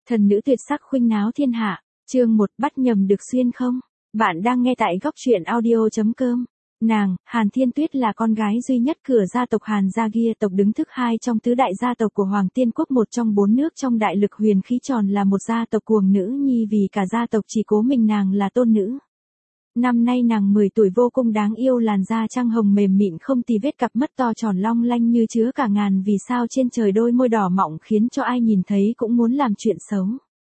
Thần nữ tuyệt sắc khuynh náo thiên hạ, chương 1 bắt nhầm được xuyên không? Bạn đang nghe tại góc truyện audio.com. Nàng, Hàn Thiên Tuyết là con gái duy nhất cửa gia tộc Hàn gia Gia tộc đứng thứ hai trong tứ đại gia tộc của Hoàng Tiên Quốc, một trong 4 nước trong đại lực huyền khí tròn, là một gia tộc cuồng nữ nhi vì cả gia tộc chỉ cố mình nàng là tôn nữ. Năm nay nàng 10 tuổi, vô cùng đáng yêu, làn da trăng hồng mềm mịn không tì vết, cặp mắt to tròn long lanh như chứa cả ngàn vì sao trên trời, đôi môi đỏ mọng khiến cho ai nhìn thấy cũng muốn làm chuyện xấu.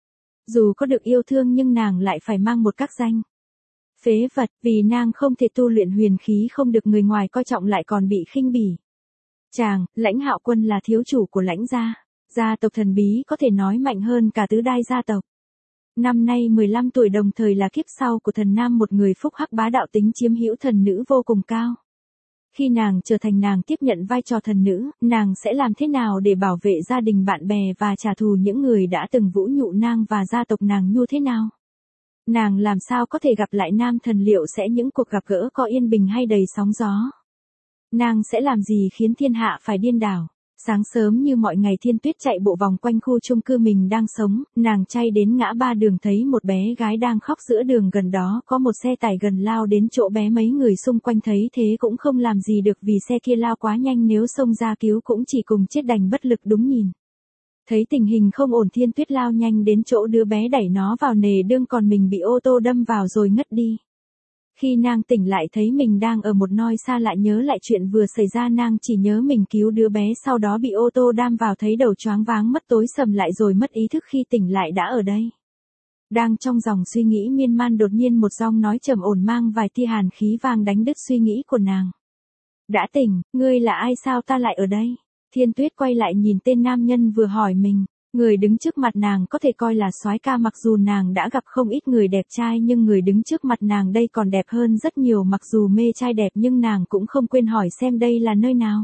Dù có được yêu thương nhưng nàng lại phải mang một các danh phế vật, vì nàng không thể tu luyện huyền khí, không được người ngoài coi trọng, lại còn bị khinh bỉ. Chàng, Lãnh Hạo Quân, là thiếu chủ của Lãnh gia, gia tộc thần bí có thể nói mạnh hơn cả tứ đại gia tộc. Năm nay 15 tuổi, đồng thời là kiếp sau của thần nam, một người phúc hắc bá đạo, tính chiếm hữu thần nữ vô cùng cao. Khi nàng trở thành, nàng tiếp nhận vai trò thần nữ, nàng sẽ làm thế nào để bảo vệ gia đình bạn bè và trả thù những người đã từng vũ nhụ nàng và gia tộc nàng như thế nào? Nàng làm sao có thể gặp lại nam thần, liệu sẽ những cuộc gặp gỡ có yên bình hay đầy sóng gió? Nàng sẽ làm gì khiến thiên hạ phải điên đảo? Sáng sớm như mọi ngày, Thiên Tuyết chạy bộ vòng quanh khu chung cư mình đang sống, nàng chay đến ngã ba đường thấy một bé gái đang khóc giữa đường, gần đó có một xe tải gần lao đến chỗ bé, mấy người xung quanh thấy thế cũng không làm gì được vì xe kia lao quá nhanh, nếu xông ra cứu cũng chỉ cùng chết, đành bất lực đúng nhìn. Thấy tình hình không ổn, Thiên Tuyết lao nhanh đến chỗ đứa bé, đẩy nó vào nề đương, còn mình bị ô tô đâm vào rồi ngất đi. Khi nàng tỉnh lại thấy mình đang ở một nơi xa lạ, nhớ lại chuyện vừa xảy ra, nàng chỉ nhớ mình cứu đứa bé, sau đó bị ô tô đâm vào, thấy đầu choáng váng, mất tối sầm lại rồi mất ý thức, khi tỉnh lại đã ở đây. Đang trong dòng suy nghĩ miên man, đột nhiên một giọng nói trầm ổn mang vài tia hàn khí vang đánh đứt suy nghĩ của nàng. Đã tỉnh, ngươi là ai, sao ta lại ở đây? Thiên Tuyết quay lại nhìn tên nam nhân vừa hỏi mình. Người đứng trước mặt nàng có thể coi là soái ca, mặc dù nàng đã gặp không ít người đẹp trai nhưng người đứng trước mặt nàng đây còn đẹp hơn rất nhiều. Mặc dù mê trai đẹp nhưng nàng cũng không quên hỏi xem đây là nơi nào.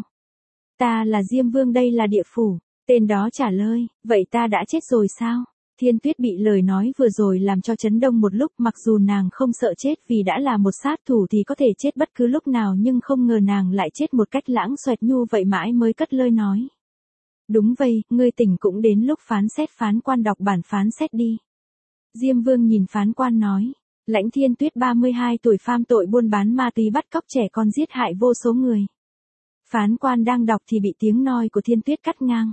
Ta là Diêm Vương, đây là địa phủ. Tên đó trả lời, vậy ta đã chết rồi sao? Thiên Tuyết bị lời nói vừa rồi làm cho chấn động một lúc, mặc dù nàng không sợ chết vì đã là một sát thủ thì có thể chết bất cứ lúc nào, nhưng không ngờ nàng lại chết một cách lãng xoẹt nhu vậy, mãi mới cất lời nói. Đúng vậy, ngươi tỉnh cũng đến lúc phán xét, phán quan đọc bản phán xét đi. Diêm Vương nhìn phán quan nói, Lãnh Thiên Tuyết 32 tuổi, phạm tội buôn bán ma túy, bắt cóc trẻ con, giết hại vô số người. Phán quan đang đọc thì bị tiếng nói của Thiên Tuyết cắt ngang.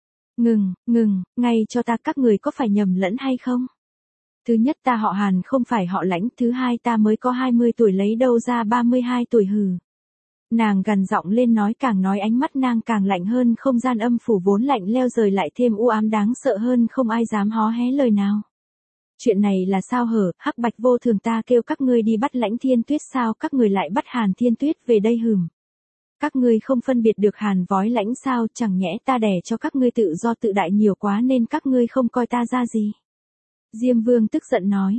Ngừng, ngay cho ta, các người có phải nhầm lẫn hay không? Thứ nhất, ta họ Hàn không phải họ Lãnh, thứ hai, ta mới có 20 tuổi, lấy đâu ra 32 tuổi hừ. Nàng gằn giọng lên nói, càng nói ánh mắt nàng càng lạnh hơn, không gian âm phủ vốn lạnh leo rời lại thêm u ám đáng sợ hơn, không ai dám hó hé lời nào. Chuyện này là sao hở? Hắc Bạch Vô Thường, ta kêu các ngươi đi bắt Lãnh Thiên Tuyết, sao các người lại bắt Hàn Thiên Tuyết về đây hừm? Các ngươi không phân biệt được Hàn vói Lãnh sao? Chẳng nhẽ ta đẻ cho các ngươi tự do tự đại nhiều quá nên các ngươi không coi ta ra gì? Diêm Vương tức giận nói,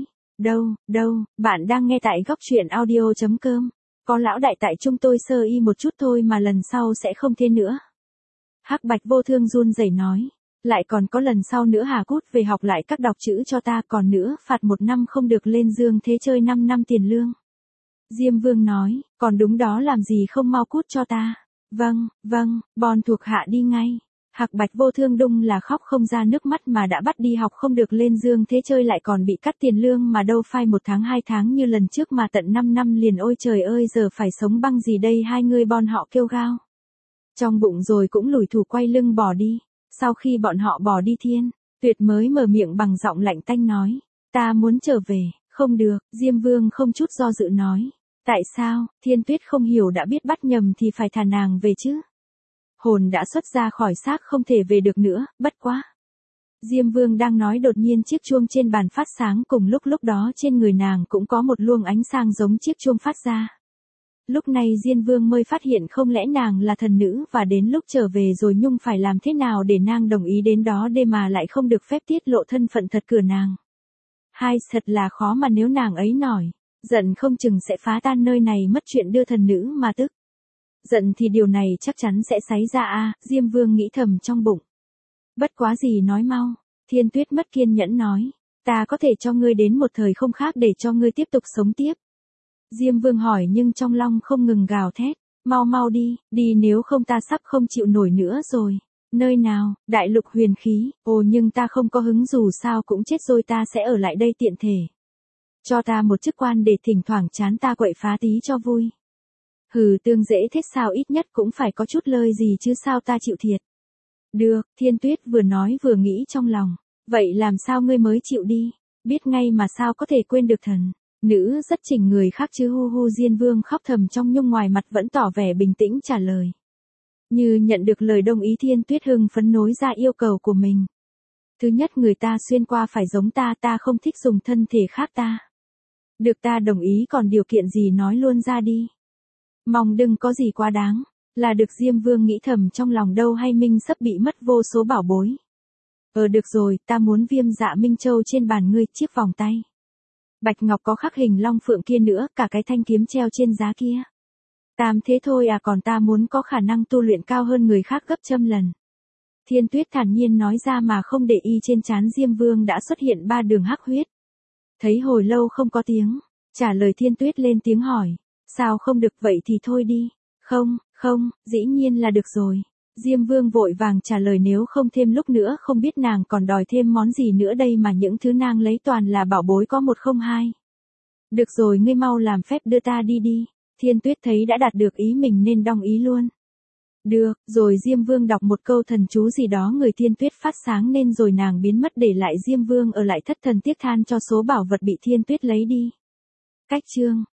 đâu, bạn đang nghe tại góc truyện audio.com. Có lão đại tại chúng tôi sơ y một chút thôi mà lần sau sẽ không thế nữa. Hắc Bạch Vô Thương run rẩy nói, lại còn có lần sau nữa hả? Cút về học lại các đọc chữ cho ta, còn nữa phạt 1 năm không được lên dương thế chơi, 5 năm tiền lương. Diêm Vương nói, còn đúng đó, làm gì không mau cút cho ta. Vâng, bọn thuộc hạ đi ngay. Hắc Bạch Vô Thương đúng là khóc không ra nước mắt, mà đã bắt đi học không được lên dương thế chơi lại còn bị cắt tiền lương, mà đâu phải 1 tháng 2 tháng như lần trước mà tận 5 năm liền. Ôi trời ơi, giờ phải sống băng gì đây? Hai người bọn họ kêu gào trong bụng rồi cũng lủi thủi quay lưng bỏ đi. Sau khi bọn họ bỏ đi, Thiên Tuyết mới mở miệng bằng giọng lạnh tanh nói, ta muốn trở về. Không được, Diêm Vương không chút do dự nói. Tại sao? Thiên Tuyết không hiểu, đã biết bắt nhầm thì phải thả nàng về chứ. Hồn đã xuất ra khỏi xác, không thể về được nữa, bất quá. Diêm Vương đang nói, đột nhiên chiếc chuông trên bàn phát sáng, cùng lúc đó trên người nàng cũng có một luồng ánh sáng giống chiếc chuông phát ra. Lúc này Diêm Vương mới phát hiện không lẽ nàng là thần nữ, và đến lúc trở về rồi nhung phải làm thế nào để nàng đồng ý đến đó để mà lại không được phép tiết lộ thân phận thật của nàng. Hai, thật là khó mà, nếu nàng ấy nổi giận không chừng sẽ phá tan nơi này mất, chuyện đưa thần nữ mà tức giận thì điều này chắc chắn sẽ xảy ra a. Diêm Vương nghĩ thầm trong bụng. Bất quá gì nói mau. Thiên Tuyết mất kiên nhẫn nói, ta có thể cho ngươi đến một thời không khác để cho ngươi tiếp tục sống tiếp. Diêm Vương hỏi nhưng trong lòng không ngừng gào thét, mau đi, nếu không ta sắp không chịu nổi nữa rồi. Nơi nào, đại lục huyền khí, ồ nhưng ta không có hứng dù sao cũng chết rồi ta sẽ ở lại đây tiện thể. Cho ta một chức quan để thỉnh thoảng chán ta quậy phá tí cho vui. Hừ tương dễ thế sao ít nhất cũng phải có chút lời gì chứ sao ta chịu thiệt. Được, Thiên Tuyết vừa nói vừa nghĩ trong lòng. Vậy làm sao ngươi mới chịu đi, biết ngay mà sao có thể quên được thần. Nữ rất chỉnh người khác chứ hu hu Diên Vương khóc thầm trong nhung ngoài mặt vẫn tỏ vẻ bình tĩnh trả lời. Như nhận được lời đồng ý Thiên Tuyết hưng phấn nối ra yêu cầu của mình. Thứ nhất người ta xuyên qua phải giống ta không thích dùng thân thể khác ta. Được ta đồng ý còn điều kiện gì nói luôn ra đi. Mong đừng có gì quá đáng, là được Diêm Vương nghĩ thầm trong lòng đâu hay Minh sắp bị mất vô số bảo bối. Được rồi, ta muốn Viêm Dạ Minh Châu trên bàn ngươi, chiếc vòng tay. Bạch ngọc có khắc hình long phượng kia nữa, cả cái thanh kiếm treo trên giá kia. Tam thế thôi à còn ta muốn có khả năng tu luyện cao hơn người khác gấp trăm lần. Thiên Tuyết thản nhiên nói ra mà không để ý trên trán Diêm Vương đã xuất hiện 3 đường hắc huyết. Thấy hồi lâu không có tiếng, trả lời Thiên Tuyết lên tiếng hỏi. Sao không được vậy thì thôi đi. Không, dĩ nhiên là được rồi. Diêm Vương vội vàng trả lời nếu không thêm lúc nữa không biết nàng còn đòi thêm món gì nữa đây mà những thứ nàng lấy toàn là bảo bối có một không hai. Được rồi ngươi mau làm phép đưa ta đi đi. Thiên Tuyết thấy đã đạt được ý mình nên đồng ý luôn. Được, rồi Diêm Vương đọc một câu thần chú gì đó người Thiên Tuyết phát sáng nên rồi nàng biến mất để lại Diêm Vương ở lại thất thần tiếc than cho số bảo vật bị Thiên Tuyết lấy đi. Cách chương